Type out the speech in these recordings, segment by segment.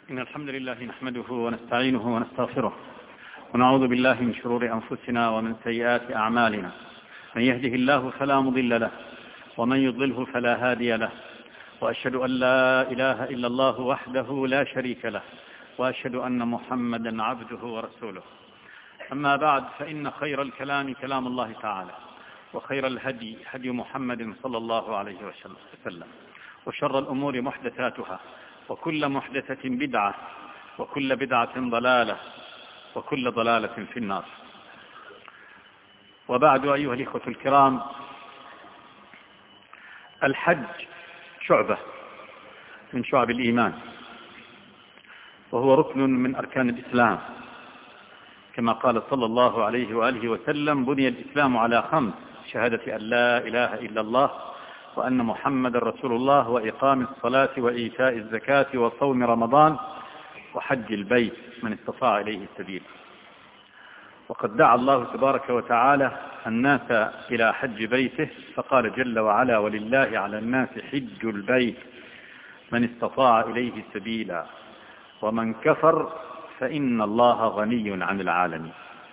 إن الحمد لله نحمده ونستعينه ونستغفره ونعوذ بالله من شرور أنفسنا ومن سيئات أعمالنا. من يهده الله فلا مضل له ومن يضلله فلا هادي له، وأشهد أن لا إله إلا الله وحده لا شريك له، وأشهد أن محمدا عبده ورسوله. أما بعد، فإن خير الكلام كلام الله تعالى، وخير الهدي هدي محمد صلى الله عليه وسلم، وشر الأمور محدثاتها، وكل محدثة بدعة، وكل بدعة ضلالة، وكل ضلالة في النار. وبعد، أيها الإخوة الكرام، الحج شعبة من شعب الإيمان، وهو ركن من أركان الإسلام، كما قال صلى الله عليه وآله وسلم: بني الإسلام على 5: شهادة أن لا إله إلا الله وأن محمد رسول الله، وإقام الصلاة، وإيتاء الزكاة، وصوم رمضان، وحج البيت من استطاع إليه السبيل. وقد دعا الله تبارك وتعالى الناس إلى حج بيته، فقال جل وعلا: ولله على الناس حج البيت من استطاع إليه سبيلا ومن كفر فإن الله غني عن العالمين.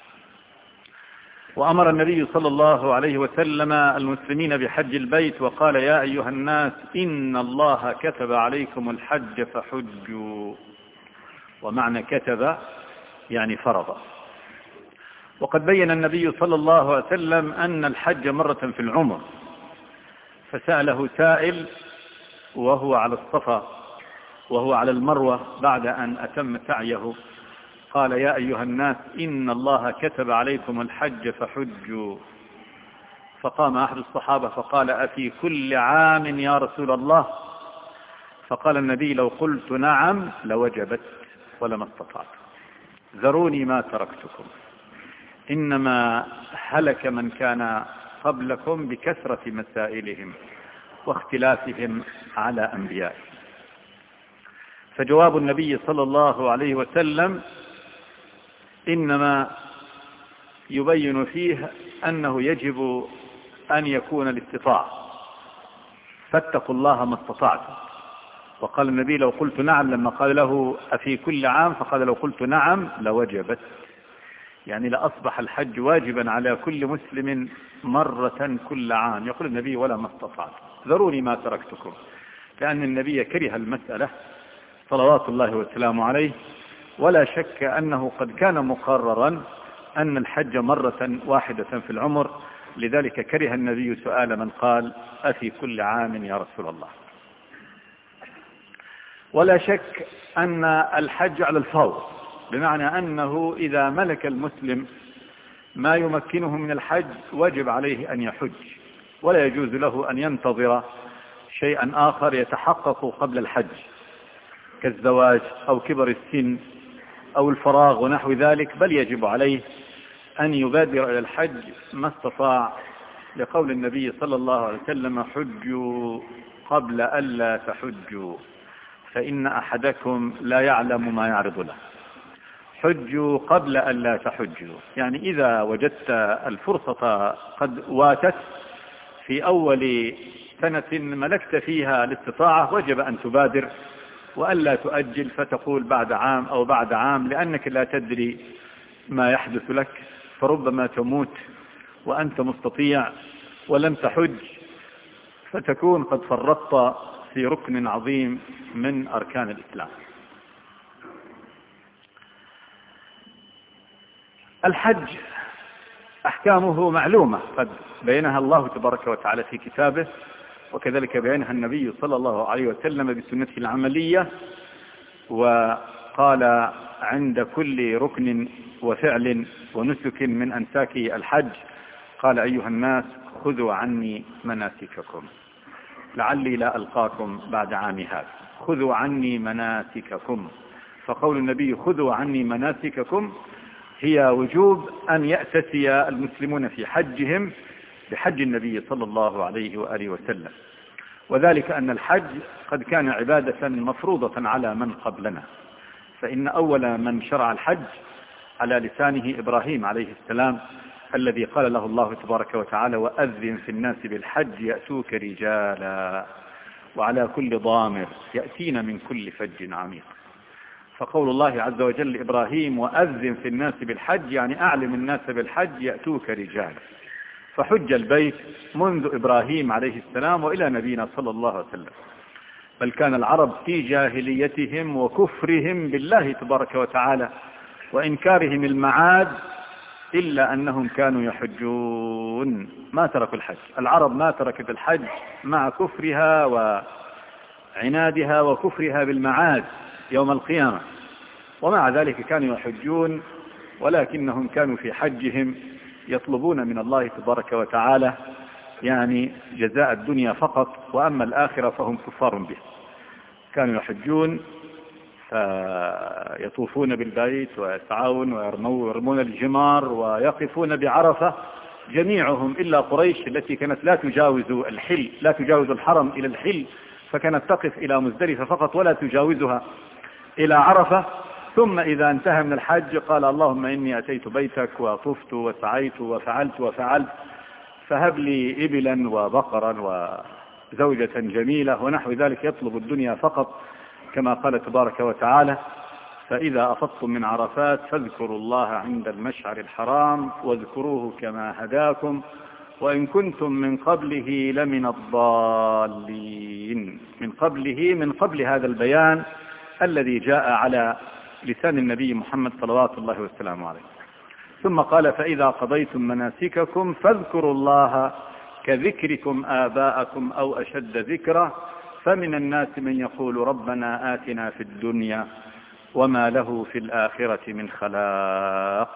وأمر النبي صلى الله عليه وسلم المسلمين بحج البيت، وقال: يا أيها الناس إن الله كتب عليكم الحج فحجوا. ومعنى كتب يعني فرض. وقد بين النبي صلى الله عليه وسلم أن الحج مرة في العمر، فسأله سائل وهو على الصفا وهو على المروة بعد أن أتم سعيه، قال: يا أيها الناس إن الله كتب عليكم الحج فحجوا. فقام أحد الصحابة فقال: أفي كل عام يا رسول الله؟ فقال النبي: لو قلت نعم لوجبت ولما استطعت. ذروني ما تركتكم، إنما هلك من كان قبلكم بكثرة مسائلهم واختلافهم على أنبيائهم. فجواب النبي صلى الله عليه وسلم إنما يبين فيه أنه يجب أن يكون الاستطاعة، فاتقوا الله ما استطعتم. وقال النبي: لو قلت نعم، لما قال له أفي كل عام، فقال: لو قلت نعم لوجبت، يعني لأصبح الحج واجبا على كل مسلم مرة كل عام. يقول النبي: ولا ما استطعت، ذروني ما تركتكم، لأن النبي كره المسألة صلوات الله وسلامه عليه، ولا شك أنه قد كان مقررا أن الحج مرة واحدة في العمر، لذلك كره النبي سؤال من قال: أفي كل عام يا رسول الله. ولا شك أن الحج على الفور، بمعنى أنه إذا ملك المسلم ما يمكنه من الحج وجب عليه أن يحج، ولا يجوز له أن ينتظر شيئا آخر يتحقق قبل الحج، كالزواج أو كبر السن أو الفراغ ونحو ذلك، بل يجب عليه أن يبادر إلى الحج ما استطاع، لقول النبي صلى الله عليه وسلم: حجوا قبل ألا تحجوا فإن أحدكم لا يعلم ما يعرض له. حجوا قبل ألا تحجوا، يعني إذا وجدت الفرصة قد واتت في أول سنة ملكت فيها الاستطاعة، وجب أن تبادر وألا تؤجل فتقول بعد عام أو بعد عام، لأنك لا تدري ما يحدث لك، فربما تموت وأنت مستطيع ولم تحج، فتكون قد فرطت في ركن عظيم من أركان الإسلام. الحج أحكامه معلومة، قد بينها الله تبارك وتعالى في كتابه، وكذلك بينها النبي صلى الله عليه وسلم بسنته العملية. وقال عند كل ركن وفعل ونسك من أنساك الحج، قال: أيها الناس خذوا عني مناسككم لعلي لا ألقاكم بعد عام هذا. خذوا عني مناسككم. فقول النبي: خذوا عني مناسككم، هي وجوب أن يأتسي المسلمون في حجهم بحج النبي صلى الله عليه وآله وسلم، وذلك أن الحج قد كان عبادة مفروضة على من قبلنا، فإن أول من شرع الحج على لسانه إبراهيم عليه السلام، الذي قال له الله تبارك وتعالى: وأذن في الناس بالحج يأتوك رجالا وعلى كل ضامر يأتين من كل فج عميق. فقول الله عز وجل لإبراهيم وأذن في الناس بالحج يعني أعلم الناس بالحج يأتوك رجالا. فحج البيت منذ إبراهيم عليه السلام وإلى نبينا صلى الله عليه وسلم. بل كان العرب في جاهليتهم وكفرهم بالله تبارك وتعالى وإنكارهم المعاد إلا أنهم كانوا يحجون، ما تركوا الحج. العرب ما تركت الحج مع كفرها وعنادها وكفرها بالمعاد يوم القيامة، ومع ذلك كانوا يحجون، ولكنهم كانوا في حجهم يطلبون من الله تبارك وتعالى يعني جزاء الدنيا فقط، وأما الآخرة فهم كفار به. كانوا يحجون فيطوفون بالبيت ويسعون ويرمون الجمار ويقفون بعرفة جميعهم إلا قريش التي كانت لا تجاوز الحل، لا تجاوز الحرم إلى الحل، فكانت تقف إلى مزدلفة فقط ولا تجاوزها إلى عرفة. ثم إذا انتهى من الحج قال اللهم إني أتيت بيتك وطفت وسعيت وفعلت فهب لي إبلا وبقرا وزوجة جميلة ونحو ذلك، يطلب الدنيا فقط كما قال تبارك وتعالى فإذا أفضتم من عرفات فاذكروا الله عند المشعر الحرام واذكروه كما هداكم وإن كنتم من قبله لمن الضالين. من قبل هذا البيان الذي جاء على لسان النبي محمد صلوات الله وسلامه عليه. ثم قال فإذا قضيتم مناسككم فاذكروا الله كذكركم آباءكم أو أشد ذكرا فمن الناس من يقول ربنا آتنا في الدنيا وما له في الآخرة من خلاق.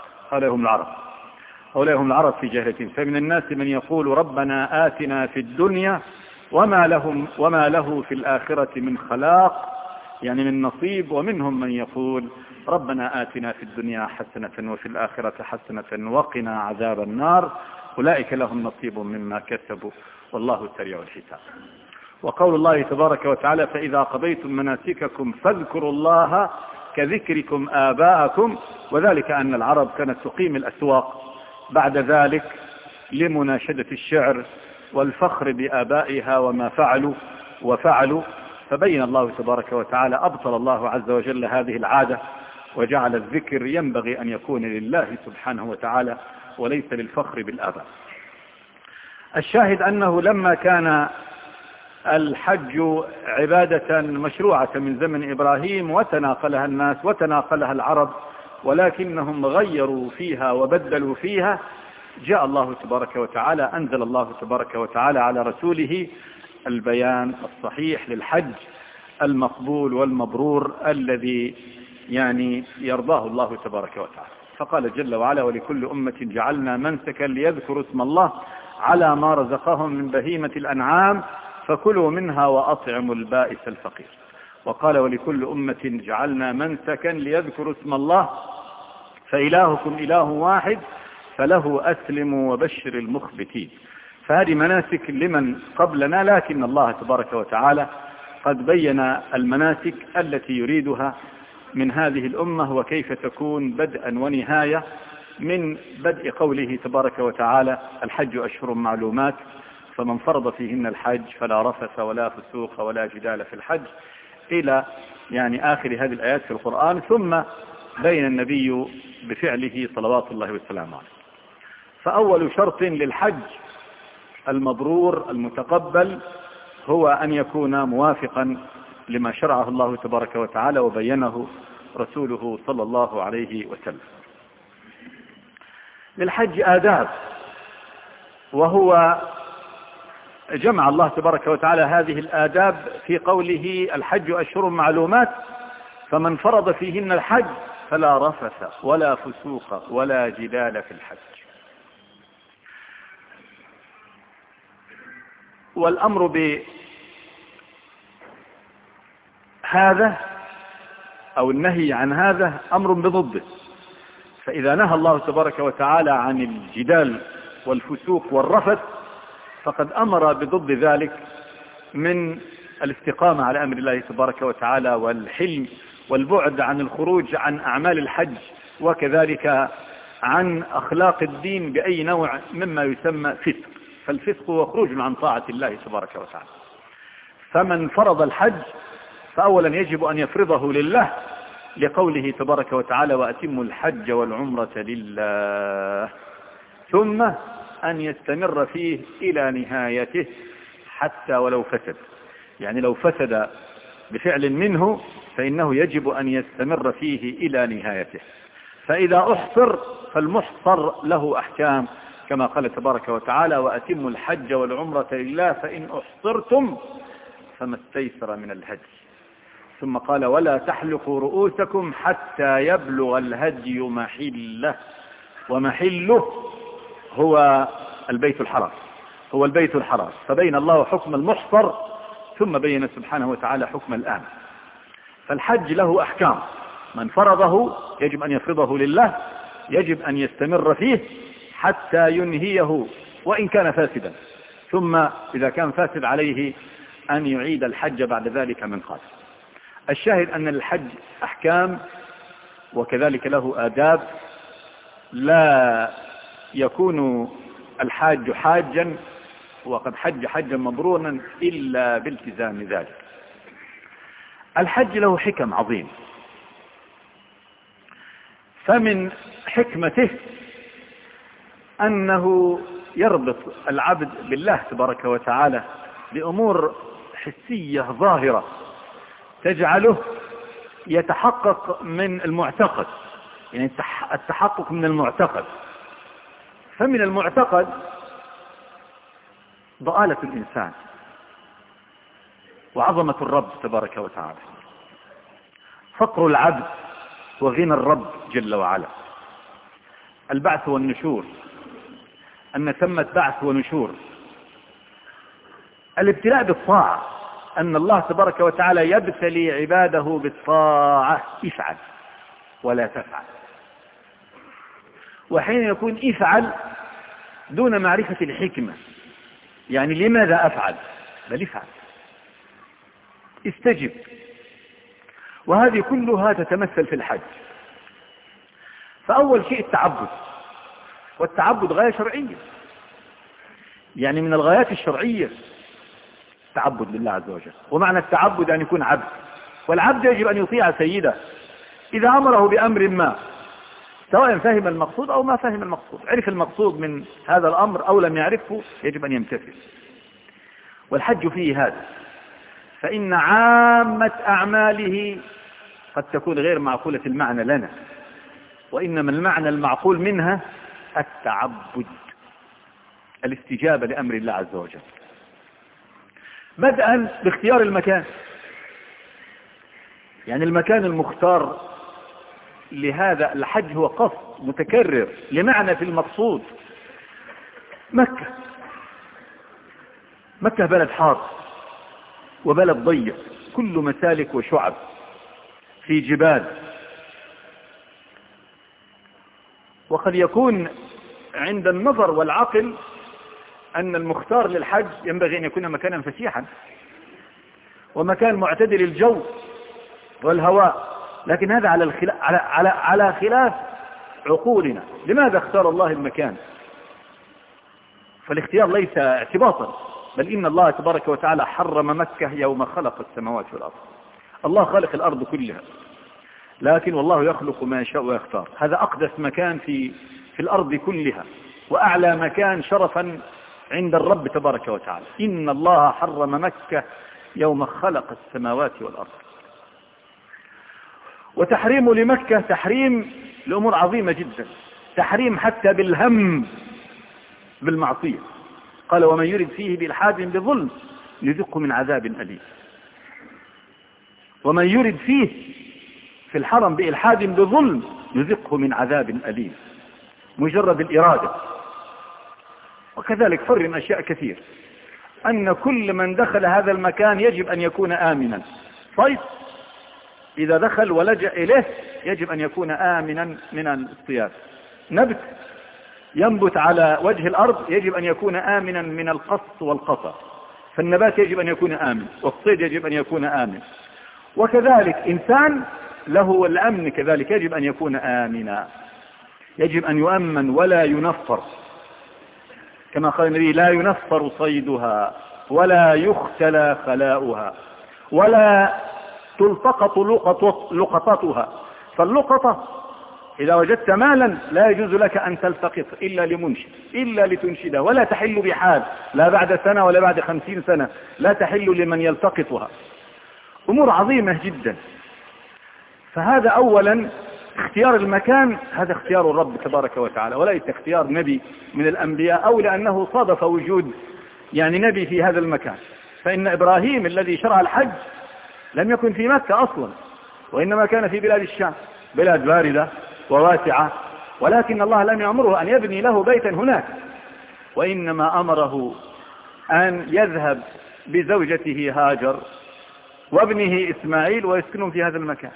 هؤلاء هم العرب في جاهليتهم. فمن الناس من يقول ربنا آتنا في الدنيا وما له في الآخرة من خلاق، يعني من نصيب. ومنهم من يقول ربنا آتنا في الدنيا حسنة وفي الآخرة حسنة وقنا عذاب النار. أولئك لهم نصيب مما كسبوا والله سريع الحساب. وقول الله تبارك وتعالى فإذا قضيتم مناسككم فاذكروا الله كذكركم آباءكم، وذلك أن العرب كانت تقيم الأسواق بعد ذلك لمناشدة الشعر والفخر بآبائها وما فعلوا فبين الله تبارك وتعالى أبطل الله عز وجل هذه العادة وجعل الذكر ينبغي أن يكون لله سبحانه وتعالى وليس للفخر بالآباء. الشاهد أنه لما كان الحج عبادة مشروعة من زمن إبراهيم وتناقلها الناس وتناقلها العرب ولكنهم غيروا فيها وبدلوا فيها، جاء الله تبارك وتعالى أنزل الله تبارك وتعالى على رسوله البيان الصحيح للحج المقبول والمبرور الذي يعني يرضاه الله تبارك وتعالى. فقال جل وعلا ولكل أمة جعلنا منسكا ليذكروا اسم الله على ما رزقهم من بهيمة الأنعام فكلوا منها وأطعموا البائس الفقير. وقال ولكل أمة جعلنا منسكا ليذكروا اسم الله فإلهكم إله واحد فله أسلموا وبشر المخبتين. فهذه مناسك لمن قبلنا، لكن الله تبارك وتعالى قد بين المناسك التي يريدها من هذه الأمة وكيف تكون بدءا ونهاية، من بدء قوله تبارك وتعالى الحج أشهر معلومات فمن فرض فيهن الحج فلا رفث ولا فسوق ولا جدال في الحج إلى يعني آخر هذه الآيات في القرآن. ثم بين النبي بفعله صلوات الله وسلامه عليه. فأول شرط للحج المبرور المتقبل هو أن يكون موافقا لما شرعه الله تبارك وتعالى وبينه رسوله صلى الله عليه وسلم. للحج آداب، وهو جمع الله تبارك وتعالى هذه الآداب في قوله الحج أشهر معلومات فمن فرض فيهن الحج فلا رفث ولا فسوق ولا جدال في الحج. والأمر بهذا أو النهي عن هذا أمر بضده. فإذا نهى الله تبارك وتعالى عن الجدال والفسوق والرفث فقد أمر بضد ذلك من الاستقامة على أمر الله تبارك وتعالى والحلم والبعد عن الخروج عن أعمال الحج وكذلك عن أخلاق الدين بأي نوع مما يسمى فسق. فالفسق هو خروج عن طاعة الله تبارك وتعالى. فمن فرض الحج فأولا يجب أن يفرضه لله لقوله تبارك وتعالى وأتموا الحج والعمرة لله، ثم أن يستمر فيه إلى نهايته حتى ولو فسد. يعني لو فسد بفعل منه فإنه يجب أن يستمر فيه إلى نهايته. فإذا أحصر فالمحصر له أحكام كما قال تبارك وتعالى وأتموا الحج والعمرة لله فإن أحصرتم فما استيسر من الهدي. ثم قال ولا تحلقوا رؤوسكم حتى يبلغ الهدي محله، ومحله هو البيت الحرام، هو البيت الحرام. فبين الله حكم المحصر ثم بين سبحانه وتعالى حكم الآن. فالحج له أحكام، من فرضه يجب أن يفرضه لله، يجب أن يستمر فيه حتى ينهيه وإن كان فاسدا، ثم إذا كان فاسد عليه أن يعيد الحج بعد ذلك من قال. الشاهد أن الحج أحكام وكذلك له آداب، لا يكون الحاج حاجا وقد حج حجا مبرورا إلا بالتزام ذلك. الحج له حكم عظيم، فمن حكمته أنه يربط العبد بالله تبارك وتعالى بأمور حسية ظاهرة تجعله يتحقق من المعتقد، يعني التحقق من المعتقد. فمن المعتقد ضآلة الإنسان وعظمة الرب تبارك وتعالى، فقر العبد وغنى الرب جل وعلا، البعث والنشور، أن ثمة بعث ونشور، الابتلاء بالطاعة، أن الله تبارك وتعالى يبتلي عباده بالطاعة، افعل ولا تفعل. وحين يكون افعل دون معرفة الحكمة، يعني لماذا أفعل، بل افعل، استجب. وهذه كلها تتمثل في الحج. فأول شيء التعبد، والتعبد غاية شرعية، يعني من الغايات الشرعية التعبد لله عز وجل. ومعنى التعبد أن يكون عبد، والعبد يجب أن يطيع سيده إذا أمره بأمر ما، سواء فهم المقصود أو ما فهم المقصود، عرف المقصود من هذا الأمر أو لم يعرفه يجب أن يمتثل. والحج فيه هذا، فإن عامة أعماله قد تكون غير معقولة المعنى لنا، وإنما المعنى المعقول منها التعبد، الاستجابة لأمر الله عز وجل، بدءا باختيار المكان. يعني المكان المختار لهذا الحج هو قصد متكرر لمعنى في المقصود. مكة، مكة بلد حار وبلد ضيق، كل مسالك وشعب، في جبال، وقد يكون عند النظر والعقل أن المختار للحج ينبغي أن يكون مكانا فسيحا ومكان معتدل الجو والهواء، لكن هذا على خلاف عقولنا. لماذا اختار الله المكان؟ فالاختيار ليس اعتباطا، بل إن الله تبارك وتعالى حرم مكة يوم خلق السماوات والأرض. الله خالق الأرض كلها، لكن والله يخلق ما يشاء ويختار. هذا أقدس مكان في الأرض كلها، وأعلى مكان شرفا عند الرب تبارك وتعالى. إن الله حرم مكة يوم خلق السماوات والأرض. وتحريم لمكة تحريم لأمور عظيمة جدا، تحريم حتى بالهم بالمعصية. قال ومن يرد فيه بإلحاد بظلم يذقه من عذاب أليم. ومن يرد فيه في الحرم بإلحاد بظلم يذقه من عذاب أليم، مجرد الإرادة. وكذلك فرم أشياء كثير، أن كل من دخل هذا المكان يجب أن يكون آمنا. صيد إذا دخل ولجأ إليه يجب أن يكون آمنا من الاصطياد. نبت ينبت على وجه الأرض يجب أن يكون آمنا من القص والقصى، فالنبات يجب أن يكون آمن، والصيد يجب أن يكون آمن. وكذلك إنسان له الأمن كذلك يجب أن يكون آمنا، يجب أن يؤمن ولا ينفر، كما قال النبي لا ينفر صيدها ولا يختلى خلاؤها ولا تلتقط لقطاتها. فاللقطة إذا وجدت مالا لا يجوز لك أن تلتقط إلا لمنشد، إلا لتنشده، ولا تحل بحال، لا بعد سنة ولا بعد 50 سنة، لا تحل لمن يلتقطها. أمور عظيمة جدا. فهذا أولا اختيار المكان، هذا اختيار الرب تبارك وتعالى، وليس اختيار نبي من الأنبياء، أو لأنه صادف وجود يعني نبي في هذا المكان. فإن إبراهيم الذي شرع الحج لم يكن في مكة أصلا، وإنما كان في بلاد الشام، بلاد باردة وواسعة، ولكن الله لم يأمره أن يبني له بيتا هناك، وإنما أمره أن يذهب بزوجته هاجر وابنه إسماعيل ويسكنهم في هذا المكان،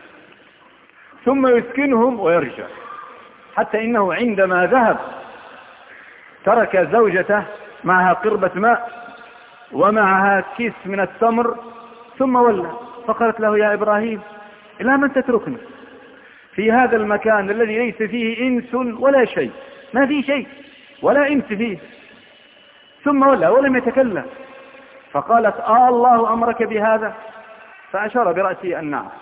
ثم يسكنهم ويرجع. حتى إنه عندما ذهب ترك زوجته معها قربة ماء ومعها كيس من التمر، ثم ولى فقالت له: يا إبراهيم، إلى من تتركنا في هذا المكان الذي ليس فيه إنس ولا شيء، ما فيه شيء ولا إنس فيه. ثم ولى ولم يتكلم. فقالت: الله أمرك بهذا؟ فأشار برأسه أن نعم.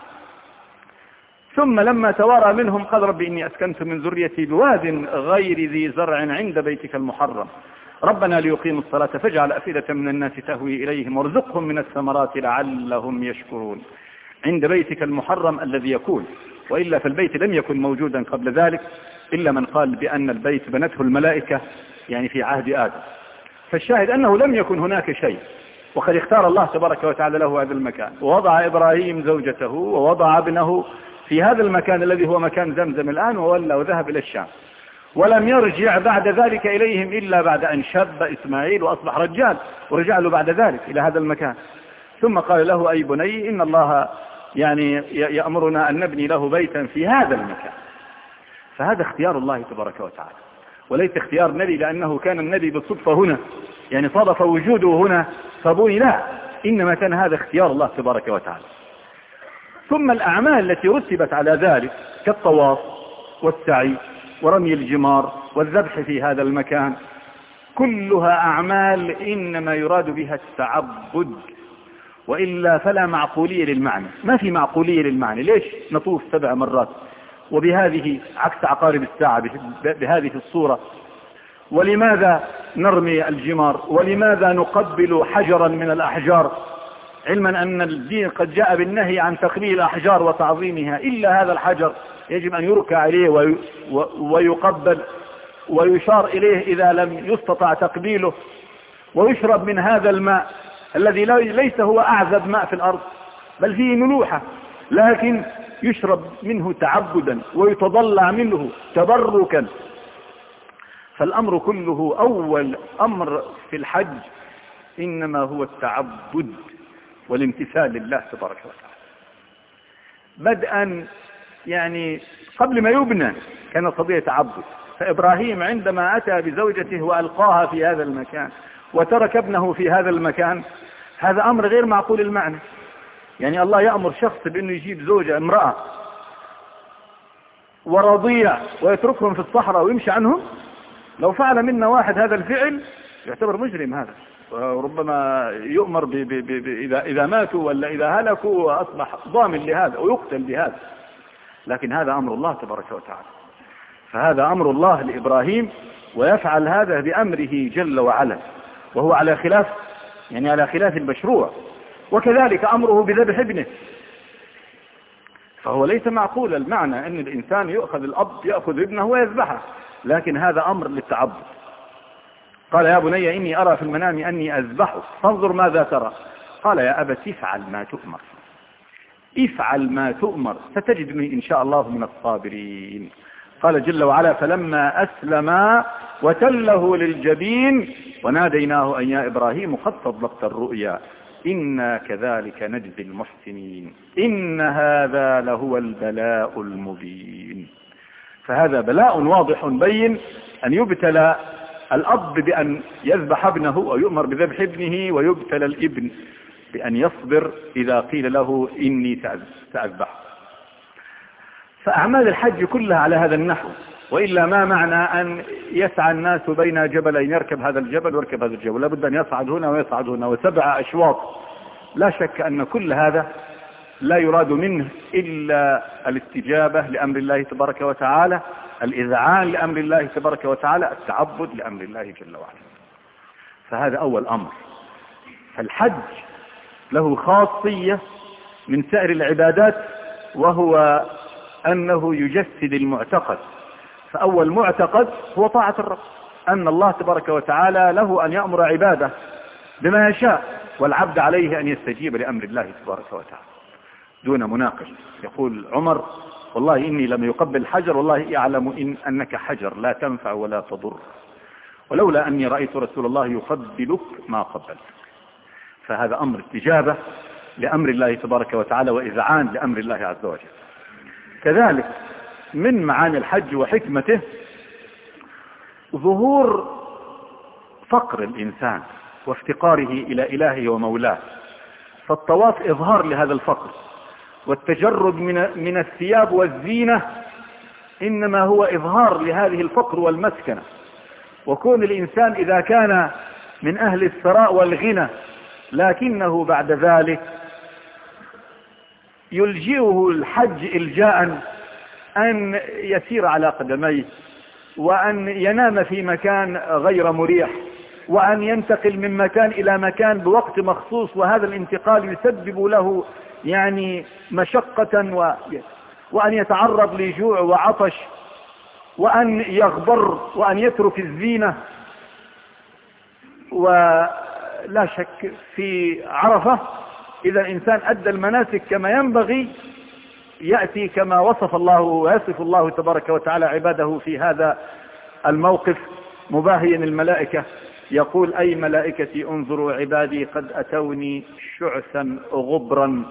ثم لما توارى منهم قال: رب إني أسكنت من ذريتي بواد غير ذي زرع عند بيتك المحرم ربنا ليقيموا الصلاة فاجعل أفئدة من الناس تهوي إليهم وارزقهم من الثمرات لعلهم يشكرون. عند بيتك المحرم الذي يكون، وإلا فالبيت لم يكن موجودا قبل ذلك، إلا من قال بأن البيت بنته الملائكة يعني في عهد آدم. فالشاهد أنه لم يكن هناك شيء، وقد اختار الله تبارك وتعالى له هذا المكان، ووضع إبراهيم زوجته ووضع ابنه في هذا المكان الذي هو مكان زمزم الآن، وولى وذهب إلى الشام، ولم يرجع بعد ذلك إليهم إلا بعد أن شب إسماعيل وأصبح رجال، ورجع له بعد ذلك إلى هذا المكان. ثم قال له: أي بني، إن الله يعني يأمرنا أن نبني له بيتا في هذا المكان. فهذا اختيار الله تبارك وتعالى، وليس اختيار نبي لأنه كان النبي بالصدفة هنا، يعني صادف وجوده هنا فبني، لا، إنما كان هذا اختيار الله تبارك وتعالى. ثم الأعمال التي رتبت على ذلك كالطواف والسعي ورمي الجمار والذبح في هذا المكان، كلها أعمال إنما يراد بها التعبد، وإلا فلا معقولية للمعنى. ما في معقولية للمعنى. ليش نطوف 7 مرات وبهذه عكس عقارب الساعة بهذه الصورة؟ ولماذا نرمي الجمار؟ ولماذا نقبل حجرا من الأحجار، علما أن الدين قد جاء بالنهي عن تقبيل الأحجار وتعظيمها؟ إلا هذا الحجر يجب أن يركع عليه ويقبل ويشار إليه إذا لم يستطع تقبيله، ويشرب من هذا الماء الذي ليس هو أعذب ماء في الأرض، بل فيه ملوحة، لكن يشرب منه تعبدا ويتضلع منه تبركا. فالأمر كله، أول أمر في الحج إنما هو التعبد والامتثال لله تبارك وتعالى، بدءا يعني قبل ما يبنى كان قضية تعبد. فإبراهيم عندما أتى بزوجته وألقاها في هذا المكان وترك ابنه في هذا المكان، هذا أمر غير معقول المعنى. يعني الله يأمر شخص بأنه يجيب زوجة امرأة ورضيع ويتركهم في الصحراء ويمشي عنهم؟ لو فعل منا واحد هذا الفعل يعتبر مجرم هذا، وربما يؤمر إذا ماتوا ولا إذا هلكوا وأصبح ضامن لهذا ويقتل بهذا. لكن هذا أمر الله تبارك وتعالى، فهذا أمر الله لإبراهيم، ويفعل هذا بأمره جل وعلا، وهو على خلاف المشروع. وكذلك أمره بذبح ابنه، فهو ليس معقول المعنى أن الإنسان الأب يأخذ ابنه ويذبحه، لكن هذا أمر للتعبد. قال: يا بني إني أرى في المنام أني أذبحك فانظر ماذا ترى. قال: يا أبت افعل ما تؤمر، افعل ما تؤمر ستجدني إن شاء الله من الصابرين. قال جل وعلا: فلما أسلما وتله للجبين وناديناه أن يا إبراهيم قد صدقت الرؤيا إنا كذلك نجزي المحسنين إن هذا لهو البلاء المبين. فهذا بلاء واضح بين، أن يبتلى الأب بأن يذبح ابنه ويؤمر بذبح ابنه، ويبتلى الابن بأن يصبر إذا قيل له إني سأذبح. فأعمال الحج كلها على هذا النحو، وإلا ما معنى أن يسعى الناس بين جبلين، يركب هذا الجبل ويركب هذا الجبل، لابد أن يصعد هنا ويصعد هنا، و7 أشواط. لا شك أن كل هذا لا يراد منه إلا الاستجابة لأمر الله تبارك وتعالى، الإذعان لأمر الله تبارك وتعالى، التعبد لأمر الله جل وعلا. فهذا أول أمر. فالحج له خاصية من سائر العبادات، وهو أنه يجسد المعتقد. فأول معتقد هو طاعة الرب، أن الله تبارك وتعالى له أن يأمر عباده بما يشاء، والعبد عليه أن يستجيب لأمر الله تبارك وتعالى دون مناقش. يقول عمر: والله إني لم يقبل الحجر، والله أعلم أنك حجر لا تنفع ولا تضر، ولولا أني رأيت رسول الله يقبلك ما قبلتك. فهذا أمر استجابة لأمر الله تبارك وتعالى وإذعان لأمر الله عز وجل. كذلك من معاني الحج وحكمته ظهور فقر الإنسان وافتقاره إلى إلهه ومولاه، فالطواف إظهار لهذا الفقر، والتجرد من الثياب والزينة إنما هو إظهار لهذه الفقر والمسكنة. وكون الإنسان إذا كان من أهل الثراء والغنى لكنه بعد ذلك يلجئه الحج إلجاء أن يسير على قدميه، وأن ينام في مكان غير مريح، وأن ينتقل من مكان إلى مكان بوقت مخصوص، وهذا الانتقال يسبب له مشقة، وأن يتعرض لجوع وعطش، وأن يغبر، وأن يترك الزينة. ولا شك في عرفة إذا الإنسان أدى المناسك كما ينبغي يأتي كما وصف الله ويصف الله تبارك وتعالى عباده في هذا الموقف مباهيا الملائكة، يقول: أي ملائكتي انظروا عبادي قد أتوني شعثا غبرا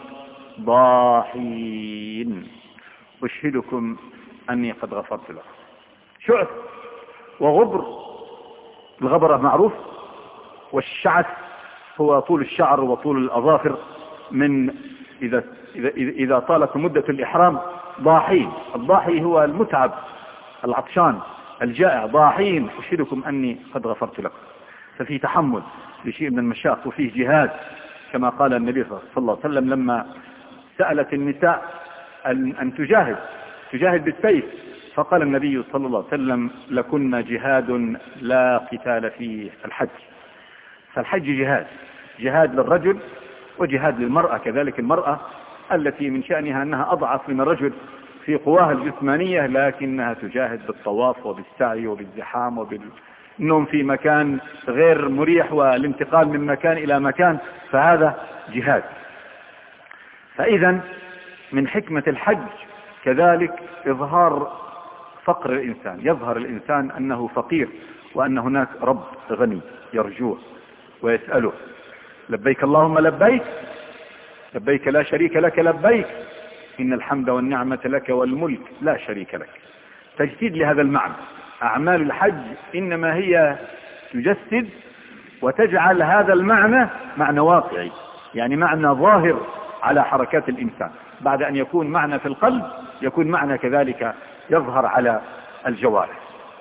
ضاحين أشهدكم أني قد غفرت لكم. شعث وغبر، الغبرة معروف، والشعث هو طول الشعر وطول الأظافر من إذا طالت مدة الإحرام. ضاحين، الضاحي هو المتعب العطشان الجائع. ضاحين أشهدكم أني قد غفرت لكم. ففي تحمل لشيء من المشاق، وفيه جهاد كما قال النبي صلى الله عليه وسلم لما سألت النساء أن تجاهد بالسيف، فقال النبي صلى الله عليه وسلم: لكن جهاد لا قتال فيه الحج. فالحج جهاد للرجل وجهاد للمرأة كذلك. المرأة التي من شأنها أنها أضعف من الرجل في قواها الجسمانية، لكنها تجاهد بالطواف وبالسعي وبالزحام وبالنوم في مكان غير مريح والانتقال من مكان إلى مكان، فهذا جهاد. فإذا من حكمة الحج كذلك إظهار فقر الإنسان، يظهر الإنسان أنه فقير، وأن هناك رب غني يرجوه ويسأله: لبيك اللهم لبيك، لبيك لا شريك لك لبيك، إن الحمد والنعمة لك والملك لا شريك لك. تجسيد لهذا المعنى. أعمال الحج إنما هي تجسد وتجعل هذا المعنى معنى واقعي، يعني معنى ظاهر على حركات الإنسان. بعد أن يكون معنى في القلب يكون معنى كذلك يظهر على الجوارح.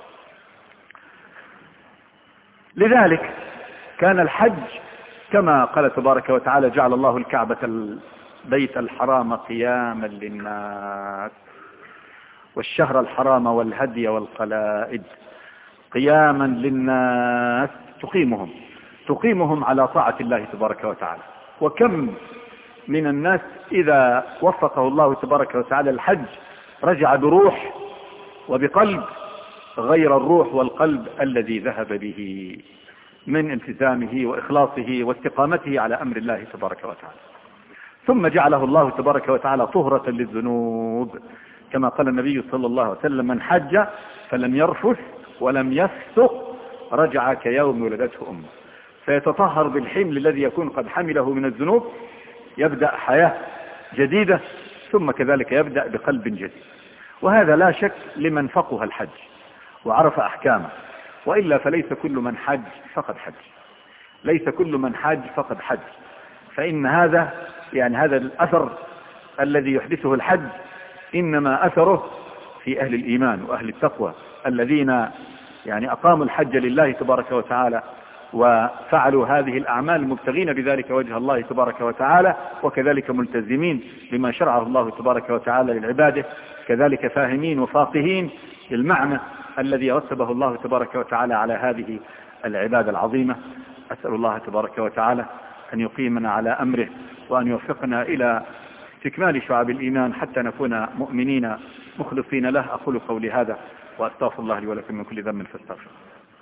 لذلك كان الحج كما قال تبارك وتعالى: جعل الله الكعبة البيت الحرام قياما للناس والشهر الحرام والهدي والقلائد قياما للناس، تقيمهم على طاعة الله تبارك وتعالى. وكم من الناس إذا وفقه الله تبارك وتعالى الحج رجع بروح وبقلب غير الروح والقلب الذي ذهب به من التزامه وإخلاصه واستقامته على أمر الله تبارك وتعالى. ثم جعله الله تبارك وتعالى طهرة للذنوب، كما قال النبي صلى الله عليه وسلم: من حج فلم يرفث ولم يفسق رجع كيوم ولدته أمه. فيتطهر بالحمل الذي يكون قد حمله من الذنوب، يبدأ حياة جديدة، ثم كذلك يبدأ بقلب جديد. وهذا لا شك لمن فقه الحج وعرف أحكامه، وإلا فليس كل من حج فقد حج، ليس كل من حج فقد حج. فإن هذا هذا الأثر الذي يحدثه الحج إنما أثره في أهل الإيمان وأهل التقوى الذين أقاموا الحج لله تبارك وتعالى، وفعلوا هذه الأعمال مبتغين بذلك وجه الله تبارك وتعالى، وكذلك ملتزمين بما شرعه الله تبارك وتعالى للعبادة، كذلك فاهمين وفاقهين المعنى الذي رتبه الله تبارك وتعالى على هذه العبادة العظيمة. أسأل الله تبارك وتعالى أن يقيمنا على أمره، وأن يوفقنا إلى استكمال شعب الإيمان حتى نكون مؤمنين مخلصين له. أقول قولي هذا وأستغفر الله لي ولكم من كل ذنب فاستغفر.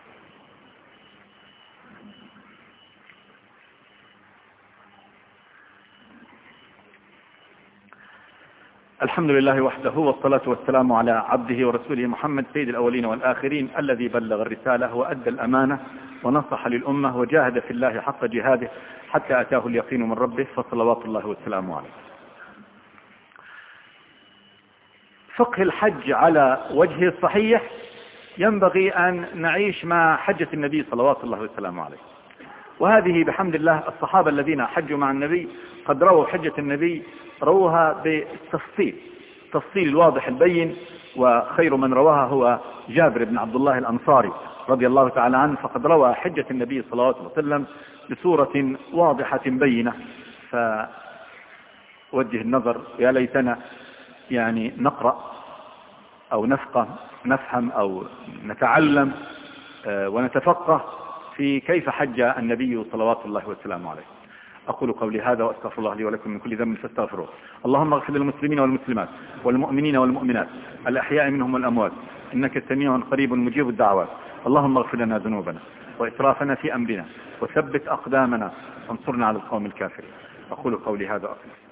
الحمد لله وحده، والصلاة والسلام على عبده ورسوله محمد سيد الأولين والآخرين، الذي بلغ الرسالة وأدى الأمانة ونصح للأمة وجاهد في الله حق جهاده حتى أتاه اليقين من ربه، فصلوات الله والسلام عليه. فقه الحج على وجهه الصحيح ينبغي أن نعيش مع حجة النبي صلوات الله والسلام عليه، وهذه بحمد الله الصحابة الذين حجوا مع النبي قد رووا حجة النبي، رووها بالتفصيل، تفصيل الواضح البين، وخير من رواها هو جابر بن عبد الله الأنصاري رضي الله تعالى عنه، فقد روى حجة النبي صلى الله عليه وسلم بصورة واضحة بينة. فوجه النظر يا ليتنا يعني نقرأ أو نفهم أو نتعلم ونتفقه في كيف حج النبي صلوات الله وسلامه عليه. أقول قولي هذا وأستغفر الله لي ولكم من كل ذنب فاستغفروه. اللهم اغفر للمسلمين والمسلمات والمؤمنين والمؤمنات الأحياء منهم والأموات، إنك سميع قريب مجيب الدعوات. اللهم اغفر لنا ذنوبنا وإسرافنا في أمرنا وثبت أقدامنا وانصرنا على القوم الكافرين. أقول قولي هذا وأستغفر